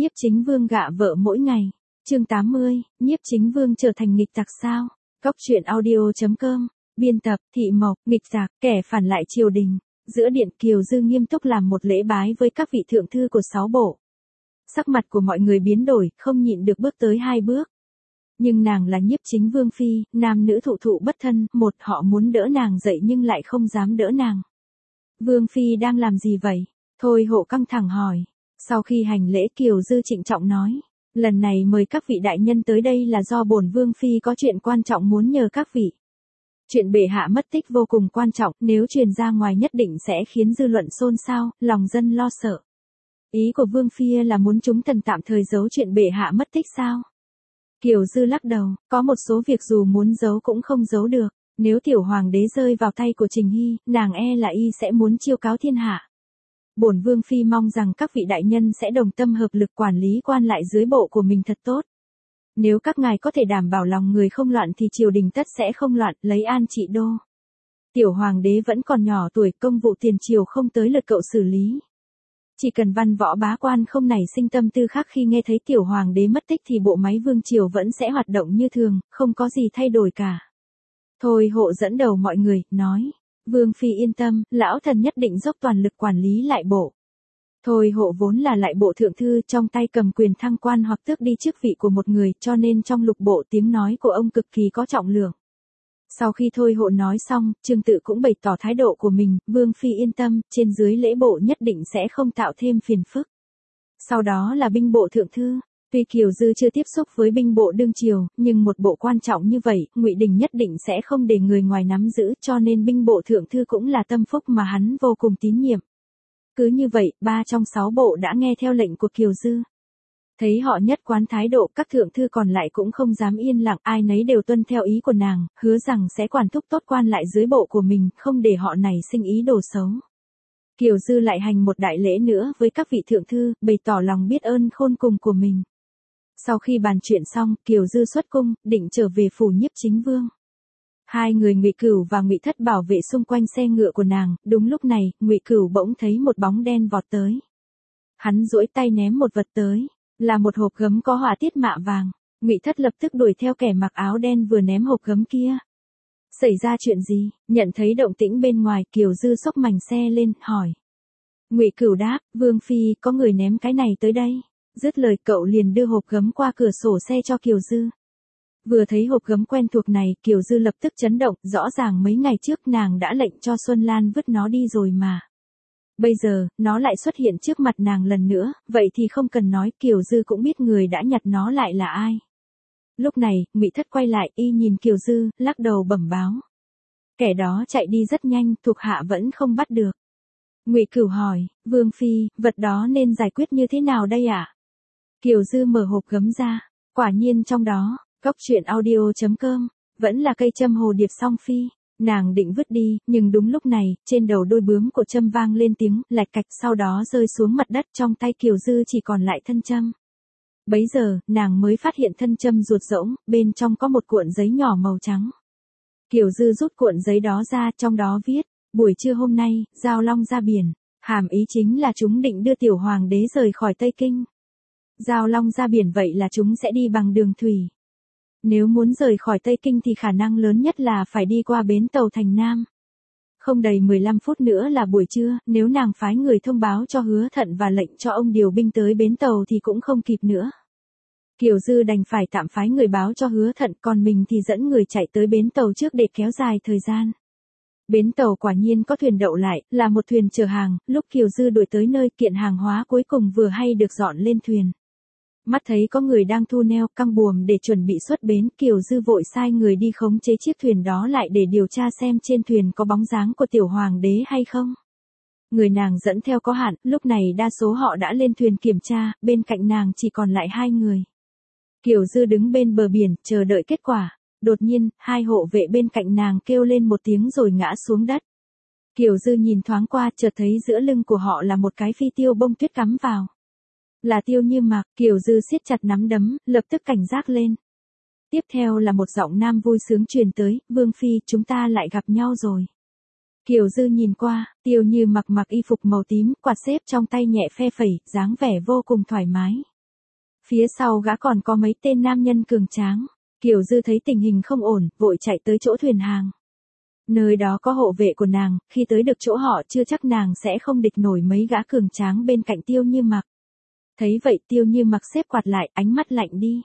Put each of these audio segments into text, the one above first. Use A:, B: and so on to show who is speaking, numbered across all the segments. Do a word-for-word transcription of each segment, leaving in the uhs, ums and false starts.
A: Nhiếp Chính Vương gạ vợ mỗi ngày. Chương tám mươi, Nhiếp Chính Vương trở thành nghịch tặc sao? Cóc truyện audio chấm com, biên tập, Thị Mộc, nghịch tặc, kẻ phản lại triều đình. Giữa điện Kiều Dư nghiêm túc làm một lễ bái với các vị thượng thư của sáu bộ. Sắc mặt của mọi người biến đổi, không nhịn được bước tới hai bước. Nhưng nàng là Nhiếp Chính Vương phi, nam nữ thụ thụ bất thân, một họ muốn đỡ nàng dậy nhưng lại không dám đỡ nàng. Vương phi đang làm gì vậy? Thôi Hộ căng thẳng hỏi. Sau khi hành lễ Kiều Dư trịnh trọng nói, lần này mời các vị đại nhân tới đây là do bổn Vương phi có chuyện quan trọng muốn nhờ các vị. Chuyện bệ hạ mất tích vô cùng quan trọng, nếu truyền ra ngoài nhất định sẽ khiến dư luận xôn xao, lòng dân lo sợ. Ý của Vương phi là muốn chúng thần tạm thời giấu chuyện bệ hạ mất tích sao? Kiều Dư lắc đầu, có một số việc dù muốn giấu cũng không giấu được, nếu tiểu hoàng đế rơi vào tay của Trình Hy, nàng e là y sẽ muốn chiêu cáo thiên hạ. Bổn Vương phi mong rằng các vị đại nhân sẽ đồng tâm hợp lực quản lý quan lại dưới bộ của mình thật tốt. Nếu các ngài có thể đảm bảo lòng người không loạn thì triều đình tất sẽ không loạn, lấy an trị đô. Tiểu hoàng đế vẫn còn nhỏ tuổi, công vụ tiền triều không tới lượt cậu xử lý. Chỉ cần văn võ bá quan không nảy sinh tâm tư khác khi nghe thấy tiểu hoàng đế mất tích thì bộ máy vương triều vẫn sẽ hoạt động như thường, không có gì thay đổi cả. Thôi Hộ dẫn đầu mọi người, nói, Vương phi yên tâm, lão thần nhất định dốc toàn lực quản lý lại bộ. Thôi Hộ vốn là lại bộ thượng thư, trong tay cầm quyền thăng quan hoặc tước đi chức vị của một người, cho nên trong lục bộ tiếng nói của ông cực kỳ có trọng lượng. Sau khi Thôi Hộ nói xong, Trương Tự cũng bày tỏ thái độ của mình, Vương phi yên tâm, trên dưới lễ bộ nhất định sẽ không tạo thêm phiền phức. Sau đó là binh bộ thượng thư. Tuy Kiều Dư chưa tiếp xúc với binh bộ đương triều, nhưng một bộ quan trọng như vậy, Ngụy Đình nhất định sẽ không để người ngoài nắm giữ, cho nên binh bộ thượng thư cũng là tâm phúc mà hắn vô cùng tín nhiệm. Cứ như vậy, ba trong sáu bộ đã nghe theo lệnh của Kiều Dư. Thấy họ nhất quán thái độ, các thượng thư còn lại cũng không dám yên lặng, ai nấy đều tuân theo ý của nàng, hứa rằng sẽ quản thúc tốt quan lại dưới bộ của mình, không để họ nảy sinh ý đồ xấu. Kiều Dư lại hành một đại lễ nữa với các vị thượng thư, bày tỏ lòng biết ơn khôn cùng của mình. Sau khi bàn chuyện xong, Kiều Dư xuất cung, định trở về phủ Nhiếp Chính Vương. Hai người Ngụy Cửu và Ngụy Thất bảo vệ xung quanh xe ngựa của nàng, đúng lúc này, Ngụy Cửu bỗng thấy một bóng đen vọt tới. Hắn duỗi tay ném một vật tới, là một hộp gấm có họa tiết mạ vàng. Ngụy Thất lập tức đuổi theo kẻ mặc áo đen vừa ném hộp gấm kia. Xảy ra chuyện gì? Nhận thấy động tĩnh bên ngoài, Kiều Dư xốc mảnh xe lên, hỏi. Ngụy Cửu đáp, Vương phi, có người ném cái này tới đây. Dứt lời cậu liền đưa hộp gấm qua cửa sổ xe cho Kiều Dư. Vừa thấy hộp gấm quen thuộc này, Kiều Dư lập tức chấn động, rõ ràng mấy ngày trước nàng đã lệnh cho Xuân Lan vứt nó đi rồi mà. Bây giờ, nó lại xuất hiện trước mặt nàng lần nữa, vậy thì không cần nói, Kiều Dư cũng biết người đã nhặt nó lại là ai. Lúc này, Ngụy Thất quay lại, y nhìn Kiều Dư, lắc đầu bẩm báo. Kẻ đó chạy đi rất nhanh, thuộc hạ vẫn không bắt được. Ngụy Cửu hỏi, Vương phi, vật đó nên giải quyết như thế nào đây ạ? À? Kiều Dư mở hộp gấm ra, quả nhiên trong đó, cóc truyện audio chấm com, vẫn là cây châm hồ điệp song phi. Nàng định vứt đi, nhưng đúng lúc này, trên đầu đôi bướm của châm vang lên tiếng, lạch cạch, sau đó rơi xuống mặt đất, trong tay Kiều Dư chỉ còn lại thân châm. Bấy giờ, nàng mới phát hiện thân châm ruột rỗng, bên trong có một cuộn giấy nhỏ màu trắng. Kiều Dư rút cuộn giấy đó ra, trong đó viết, buổi trưa hôm nay, Giao Long ra biển, hàm ý chính là chúng định đưa tiểu hoàng đế rời khỏi Tây Kinh. Giao Long ra biển vậy là chúng sẽ đi bằng đường thủy. Nếu muốn rời khỏi Tây Kinh thì khả năng lớn nhất là phải đi qua bến tàu Thành Nam. Không đầy mười lăm phút nữa là buổi trưa, nếu nàng phái người thông báo cho Hứa Thận và lệnh cho ông điều binh tới bến tàu thì cũng không kịp nữa. Kiều Dư đành phải tạm phái người báo cho Hứa Thận, còn mình thì dẫn người chạy tới bến tàu trước để kéo dài thời gian. Bến tàu quả nhiên có thuyền đậu lại, là một thuyền chở hàng, lúc Kiều Dư đuổi tới nơi, kiện hàng hóa cuối cùng vừa hay được dọn lên thuyền. Mắt thấy có người đang thu neo, căng buồm để chuẩn bị xuất bến, Kiều Dư vội sai người đi khống chế chiếc thuyền đó lại để điều tra xem trên thuyền có bóng dáng của tiểu hoàng đế hay không. Người nàng dẫn theo có hạn, lúc này đa số họ đã lên thuyền kiểm tra, bên cạnh nàng chỉ còn lại hai người. Kiều Dư đứng bên bờ biển, chờ đợi kết quả. Đột nhiên, hai hộ vệ bên cạnh nàng kêu lên một tiếng rồi ngã xuống đất. Kiều Dư nhìn thoáng qua, chợt thấy giữa lưng của họ là một cái phi tiêu bông tuyết cắm vào. Là Tiêu Như Mặc. Kiều Dư siết chặt nắm đấm, lập tức cảnh giác lên. Tiếp theo là một giọng nam vui sướng truyền tới, Vương phi, chúng ta lại gặp nhau rồi. Kiều Dư nhìn qua, Tiêu Như Mặc mặc y phục màu tím, quạt xếp trong tay nhẹ phe phẩy, dáng vẻ vô cùng thoải mái. Phía sau gã còn có mấy tên nam nhân cường tráng. Kiều Dư thấy tình hình không ổn, vội chạy tới chỗ thuyền hàng. Nơi đó có hộ vệ của nàng, khi tới được chỗ họ chưa chắc nàng sẽ không địch nổi mấy gã cường tráng bên cạnh Tiêu Như Mặc. Thấy vậy Tiêu Như Mặc xếp quạt lại, ánh mắt lạnh đi.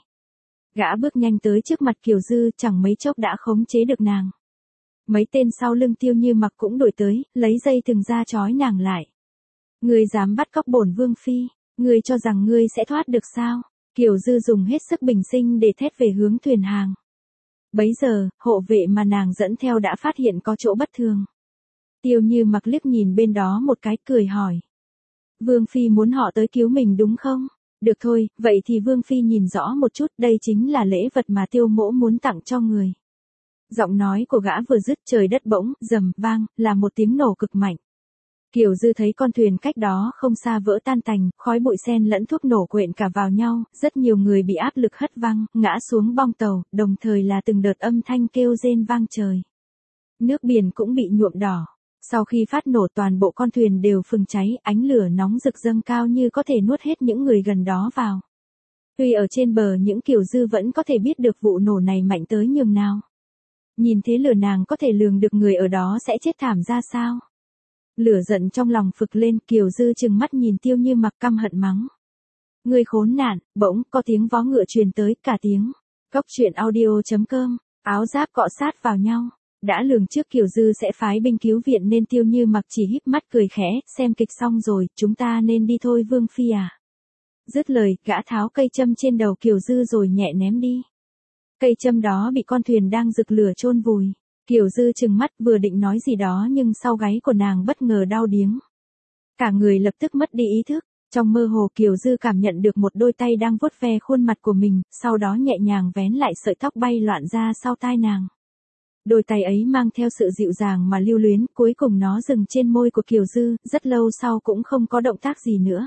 A: Gã bước nhanh tới trước mặt Kiều Dư, chẳng mấy chốc đã khống chế được nàng. Mấy tên sau lưng Tiêu Như Mặc cũng đuổi tới, lấy dây thừng ra trói nàng lại. Ngươi dám bắt cóc bổn vương phi, ngươi cho rằng ngươi sẽ thoát được sao? Kiều Dư dùng hết sức bình sinh để thét về hướng thuyền hàng. Bấy giờ, hộ vệ mà nàng dẫn theo đã phát hiện có chỗ bất thường. Tiêu Như Mặc liếc nhìn bên đó một cái, cười hỏi. Vương phi muốn họ tới cứu mình đúng không? Được thôi, vậy thì Vương phi nhìn rõ một chút, đây chính là lễ vật mà Tiêu mỗ muốn tặng cho người. Giọng nói của gã vừa dứt, trời đất bỗng rầm vang, là một tiếng nổ cực mạnh. Kiều Dư thấy con thuyền cách đó không xa vỡ tan tành, khói bụi xen lẫn thuốc nổ quện cả vào nhau, rất nhiều người bị áp lực hất văng, ngã xuống bong tàu, đồng thời là từng đợt âm thanh kêu rên vang trời. Nước biển cũng bị nhuộm đỏ. Sau khi phát nổ toàn bộ con thuyền đều phừng cháy, ánh lửa nóng rực dâng cao như có thể nuốt hết những người gần đó vào. Tuy ở trên bờ những Kiều Dư vẫn có thể biết được vụ nổ này mạnh tới nhường nào. Nhìn thế lửa nàng có thể lường được người ở đó sẽ chết thảm ra sao. Lửa giận trong lòng phực lên, Kiều Dư trừng mắt nhìn Tiêu Như Mặc căm hận mắng. Người khốn nạn, bỗng có tiếng vó ngựa truyền tới, cả tiếng. Cốc truyện audio chấm com, áo giáp cọ sát vào nhau. Đã lường trước Kiều Dư sẽ phái binh cứu viện nên Tiêu Như Mặc chỉ híp mắt cười khẽ, xem kịch xong rồi, chúng ta nên đi thôi Vương phi à. Dứt lời, gã tháo cây châm trên đầu Kiều Dư rồi nhẹ ném đi. Cây châm đó bị con thuyền đang rực lửa chôn vùi. Kiều Dư trừng mắt vừa định nói gì đó nhưng sau gáy của nàng bất ngờ đau điếng. Cả người lập tức mất đi ý thức. Trong mơ hồ Kiều Dư cảm nhận được một đôi tay đang vuốt ve khuôn mặt của mình, sau đó nhẹ nhàng vén lại sợi tóc bay loạn ra sau tai nàng. Đôi tay ấy mang theo sự dịu dàng mà lưu luyến, cuối cùng nó dừng trên môi của Kiều Dư, rất lâu sau cũng không có động tác gì nữa.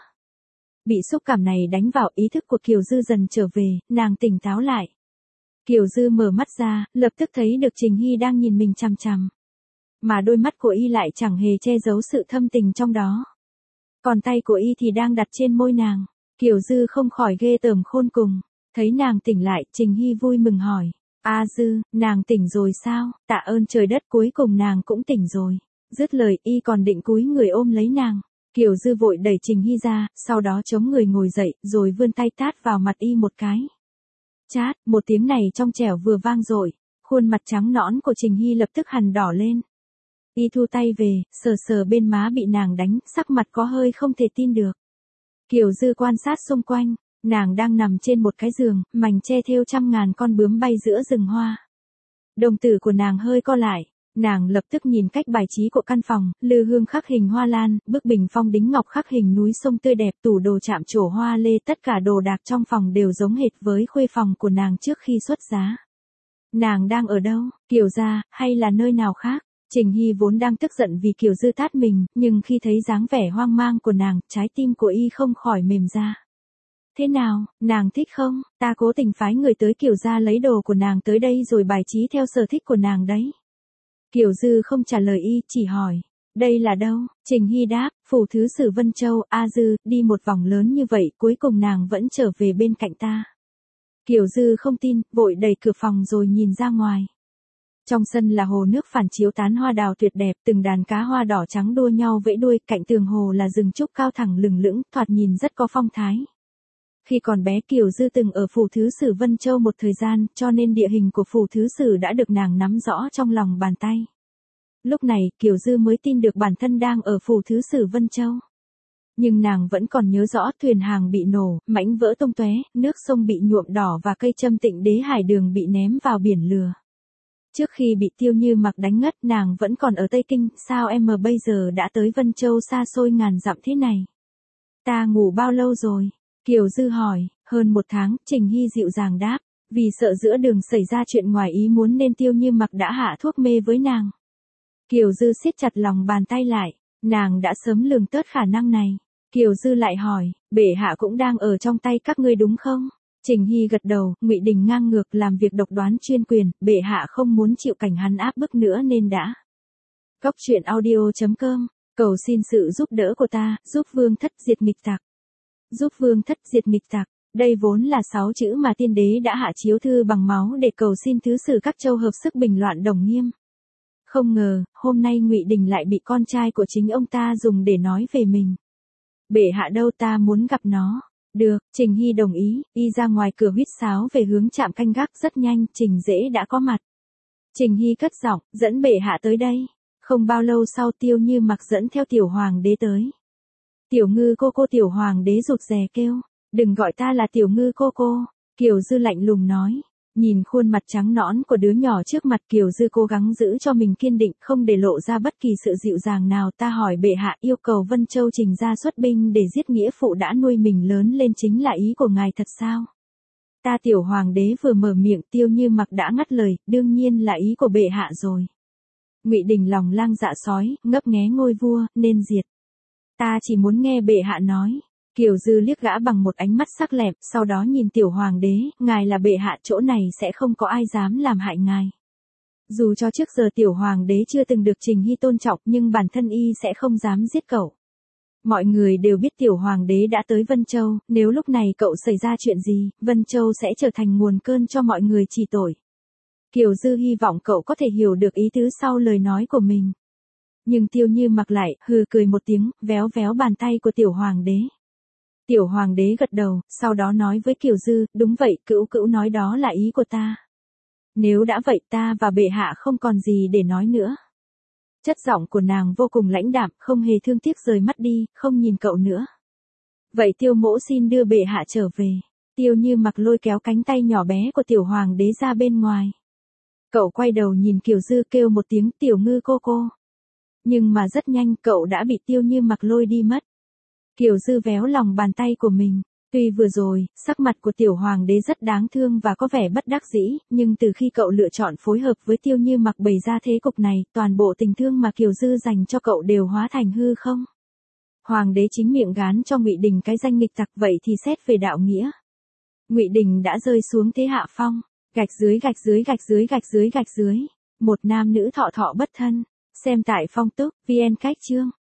A: Bị xúc cảm này đánh vào, ý thức của Kiều Dư dần trở về, nàng tỉnh táo lại. Kiều Dư mở mắt ra, lập tức thấy được Trình Hy đang nhìn mình chằm chằm. Mà đôi mắt của y lại chẳng hề che giấu sự thâm tình trong đó. Còn tay của y thì đang đặt trên môi nàng. Kiều Dư không khỏi ghê tởm khôn cùng. Thấy nàng tỉnh lại, Trình Hy vui mừng hỏi. A Dư, nàng tỉnh rồi sao? Tạ ơn trời đất, cuối cùng nàng cũng tỉnh rồi. Dứt lời y còn định cúi người ôm lấy nàng. Kiều Dư vội đẩy Trình Hy ra, sau đó chống người ngồi dậy, rồi vươn tay tát vào mặt y một cái. Chát, một tiếng này trong trẻo vừa vang dội, khuôn mặt trắng nõn của Trình Hy lập tức hằn đỏ lên. Y thu tay về, sờ sờ bên má bị nàng đánh, sắc mặt có hơi không thể tin được. Kiều Dư quan sát xung quanh, nàng đang nằm trên một cái giường, mành che thêu trăm ngàn con bướm bay giữa rừng hoa. Đồng tử của nàng hơi co lại, nàng lập tức nhìn cách bài trí của căn phòng, lư hương khắc hình hoa lan, bức bình phong đính ngọc khắc hình núi sông tươi đẹp, tủ đồ chạm trổ hoa lê, tất cả đồ đạc trong phòng đều giống hệt với khuê phòng của nàng trước khi xuất giá. Nàng đang ở đâu, Kiều gia, hay là nơi nào khác? Trình Hy vốn đang tức giận vì Kiều Dư tát mình, nhưng khi thấy dáng vẻ hoang mang của nàng, trái tim của y không khỏi mềm ra. Thế nào, nàng thích không? Ta cố tình phái người tới Kiều gia lấy đồ của nàng tới đây rồi bài trí theo sở thích của nàng đấy. Kiều Dư không trả lời y, chỉ hỏi. Đây là đâu? Trình Hy đáp, phủ thứ sử Vân Châu. A Dư, đi một vòng lớn như vậy, cuối cùng nàng vẫn trở về bên cạnh ta. Kiều Dư không tin, vội đẩy cửa phòng rồi nhìn ra ngoài. Trong sân là hồ nước phản chiếu tán hoa đào tuyệt đẹp, từng đàn cá hoa đỏ trắng đua nhau vẫy đuôi, cạnh tường hồ là rừng trúc cao thẳng lừng lững, thoạt nhìn rất có phong thái. Khi còn bé Kiều Dư từng ở phủ thứ sử Vân Châu một thời gian, cho nên địa hình của phủ thứ sử đã được nàng nắm rõ trong lòng bàn tay. Lúc này, Kiều Dư mới tin được bản thân đang ở phủ thứ sử Vân Châu. Nhưng nàng vẫn còn nhớ rõ thuyền hàng bị nổ, mảnh vỡ tung tóe, nước sông bị nhuộm đỏ và cây châm Tịnh Đế Hải Đường bị ném vào biển lửa. Trước khi bị Tiêu Như Mặc đánh ngất, nàng vẫn còn ở Tây Kinh, sao em mà bây giờ đã tới Vân Châu xa xôi ngàn dặm thế này? Ta ngủ bao lâu rồi? Kiều Dư hỏi. Hơn một tháng, Trình Hy dịu dàng đáp, vì sợ giữa đường xảy ra chuyện ngoài ý muốn nên Tiêu Như Mặc đã hạ thuốc mê với nàng. Kiều Dư siết chặt lòng bàn tay lại, nàng đã sớm lường tớt khả năng này. Kiều Dư lại hỏi, bệ hạ cũng đang ở trong tay các ngươi đúng không? Trình Hy gật đầu, Ngụy Đình ngang ngược làm việc độc đoán chuyên quyền, bệ hạ không muốn chịu cảnh hắn áp bức nữa nên đã. Cốc truyện audio chấm com, cầu xin sự giúp đỡ của ta, giúp vương thất diệt nghịch tặc. Giúp vương thất diệt nghịch tặc. Đây vốn là sáu chữ mà tiên đế đã hạ chiếu thư bằng máu để cầu xin thứ sử các châu hợp sức bình loạn Đồng Nghiêm. Không ngờ, hôm nay Ngụy Đình lại bị con trai của chính ông ta dùng để nói về mình. Bệ hạ đâu, ta muốn gặp nó. Được, Trình Hy đồng ý, y ra ngoài cửa huýt sáo về hướng trạm canh gác. Rất nhanh, Trình Dễ đã có mặt. Trình Hy cất giọng, dẫn bệ hạ tới đây. Không bao lâu sau, Tiêu Như Mặc dẫn theo tiểu hoàng đế tới. Tiểu Ngư cô cô. Tiểu hoàng đế rụt rè kêu, đừng gọi ta là Tiểu Ngư cô cô. Kiều Dư lạnh lùng nói. Nhìn khuôn mặt trắng nõn của đứa nhỏ trước mặt, Kiều Dư cố gắng giữ cho mình kiên định, không để lộ ra bất kỳ sự dịu dàng nào. Ta hỏi bệ hạ, yêu cầu Vân Châu Trình ra xuất binh để giết nghĩa phụ đã nuôi mình lớn lên chính là ý của ngài thật sao? Ta tiểu hoàng đế vừa mở miệng, Tiêu Như Mặc đã ngắt lời, đương nhiên là ý của bệ hạ rồi. Ngụy Đình lòng lang dạ sói, ngấp nghé ngôi vua, nên diệt. Ta chỉ muốn nghe bệ hạ nói. Kiều Dư liếc gã bằng một ánh mắt sắc lẹm, sau đó nhìn tiểu hoàng đế, ngài là bệ hạ, chỗ này sẽ không có ai dám làm hại ngài. Dù cho trước giờ tiểu hoàng đế chưa từng được Trình Hy tôn trọng, nhưng bản thân y sẽ không dám giết cậu. Mọi người đều biết tiểu hoàng đế đã tới Vân Châu, nếu lúc này cậu xảy ra chuyện gì, Vân Châu sẽ trở thành nguồn cơn cho mọi người trị tội. Kiều Dư hy vọng cậu có thể hiểu được ý tứ sau lời nói của mình. Nhưng Tiêu Như Mặc lại, hừ cười một tiếng, véo véo bàn tay của tiểu hoàng đế. Tiểu hoàng đế gật đầu, sau đó nói với Kiều Dư, đúng vậy, cữu cữu nói đó là ý của ta. Nếu đã vậy, ta và bệ hạ không còn gì để nói nữa. Chất giọng của nàng vô cùng lãnh đạm, không hề thương tiếc, rời mắt đi, không nhìn cậu nữa. Vậy Tiêu mỗ xin đưa bệ hạ trở về. Tiêu Như Mặc lôi kéo cánh tay nhỏ bé của tiểu hoàng đế ra bên ngoài. Cậu quay đầu nhìn Kiều Dư kêu một tiếng, Tiểu Ngư cô cô. Nhưng mà rất nhanh, cậu đã bị Tiêu Như Mặc lôi đi mất. Kiều Dư véo lòng bàn tay của mình. Tuy vừa rồi, sắc mặt của tiểu hoàng đế rất đáng thương và có vẻ bất đắc dĩ, nhưng từ khi cậu lựa chọn phối hợp với Tiêu Như Mặc bày ra thế cục này, toàn bộ tình thương mà Kiều Dư dành cho cậu đều hóa thành hư không. Hoàng đế chính miệng gán cho Ngụy Đình cái danh nghịch tặc, vậy thì xét về đạo nghĩa. Ngụy Đình đã rơi xuống thế hạ phong, gạch dưới gạch dưới gạch dưới gạch dưới gạch dưới, một nam nữ thọ thọ bất thân. Xem tại Phong Túc, vê en cách chương.